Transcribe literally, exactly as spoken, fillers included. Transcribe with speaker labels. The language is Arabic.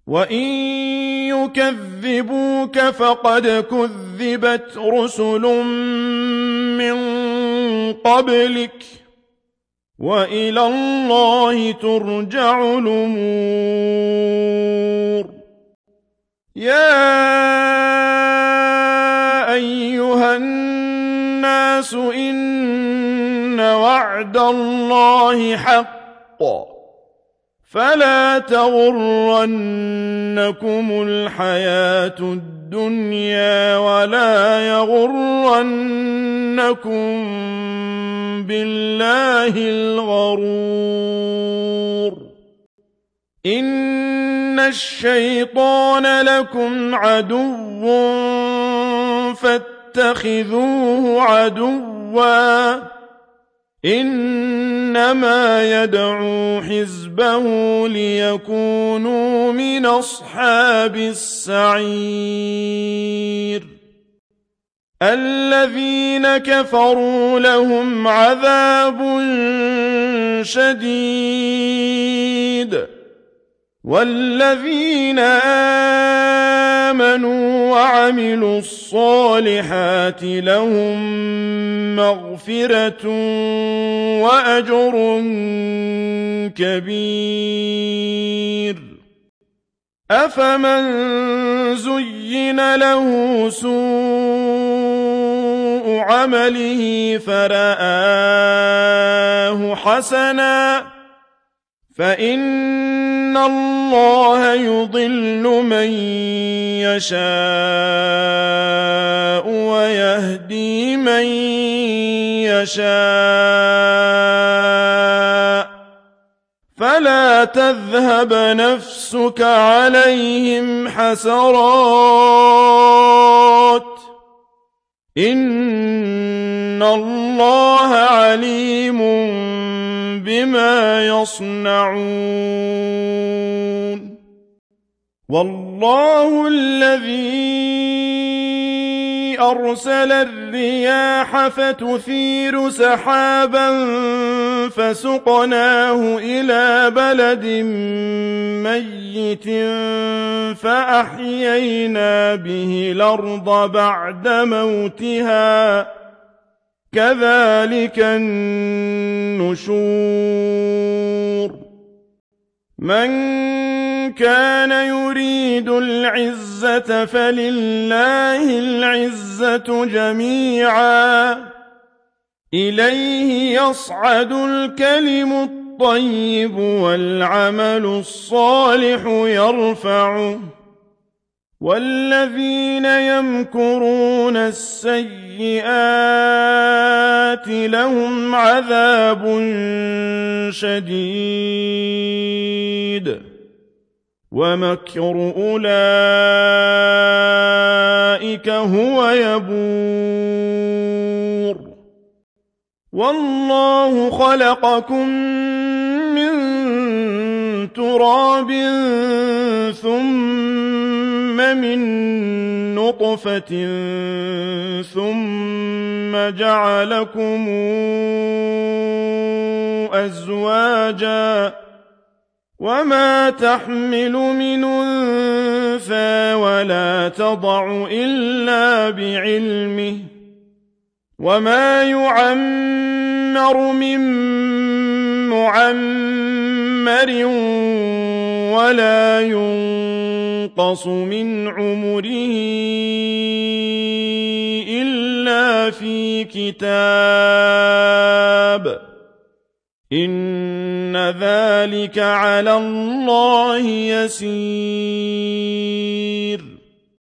Speaker 1: وَإِن يُكَذِّبُوكَ فَقَدْ كُذِّبَتْ رُسُلٌ مِّن قَبْلِكَ ۚ وَإِلَى اللَّهِ تُرْجَعُ الْأُمُورُ. يَا أَيُّهَا النَّاسُ إِنَّ وَعْدَ اللَّهِ حَقٌّ فَلَا تَغُرَّنَّكُمُ الْحَيَاةُ الدُّنْيَا وَلَا يَغُرَّنَّكُم بِاللَّهِ الْغَرُورُ. إِنَّ الشَّيْطَانَ لَكُمْ عَدُوٌّ فَاتَّخِذُوهُ عَدُوًّا ۚ إِنَّمَا يَدْعُو حِزْبَهُ لِيَكُونُوا مِنْ أَصْحَابِ السَّعِيرِ. الَّذِينَ كَفَرُوا لَهُمْ عَذَابٌ شَدِيدٌ وَالَّذِينَ آمَنُوا وَعَمِلُوا الصَّالِحَاتِ لَهُم مَّغْفِرَةٌ وَأَجْرٌ كَبِيرٌ. أَفَمَن زُيِّنَ لَهُ سُوءُ عَمَلِهِ فَرَآهُ حَسَنًا فَإِنَّ اللَّهَ يُضِلُّ مَن يَشَاءُ وَيَهْدِي مَن يَشَاءُ ۚ فَلَا تَذْهَبْ نَفْسُكَ عَلَيْهِمْ حَسَرَاتٍ ۚ إِنَّ اللَّهَ عَلِيمٌ بِمَا يَصْنَعُونَ. وَاللَّهُ الَّذِي أَرْسَلَ الرِّيَاحَ فَتُثِيرُ سَحَابًا فَسُقْنَاهُ إِلَىٰ بَلَدٍ مَّيِّتٍ فَأَحْيَيْنَا بِهِ الْأَرْضَ بَعْدَ مَوْتِهَا ۚ كَذَٰلِكَ النُّشُورُ. مَن كَانَ يُرِيدُ الْعِزَّةَ فَلِلَّهِ الْعِزَّةُ جَمِيعًا ۚ إِلَيْهِ يَصْعَدُ الْكَلِمُ الطَّيِّبُ وَالْعَمَلُ الصَّالِحُ يَرْفَعُهُ ۚ وَالَّذِينَ يَمْكُرُونَ السَّيِّئَاتِ لَهُمْ عَذَابٌ شَدِيدٌ وَمَكْرُ أُولَٰئِكَ هُوَ يَبُورُ. وَاللَّهُ خَلَقَكُم مِّن تُرَابٍ ثُمَّ مِن نُّطْفَةٍ ثُمَّ جَعَلَكُمْ أَزْوَاجًا ۚ وَمَا تَحْمِلُ مِنْ أُنثَىٰ وَلَا تَضَعُ إِلَّا بِعِلْمِهِ ۚ وَمَا يُعَمَّرُ مِن مُّعَمَّرٍ وَلَا يُنقَصُ مِنْ عُمُرِهِ إِلَّا فِي كِتَابٍ ۚ إِنَّ ذَٰلِكَ عَلَى اللَّهِ يَسِيرٌ.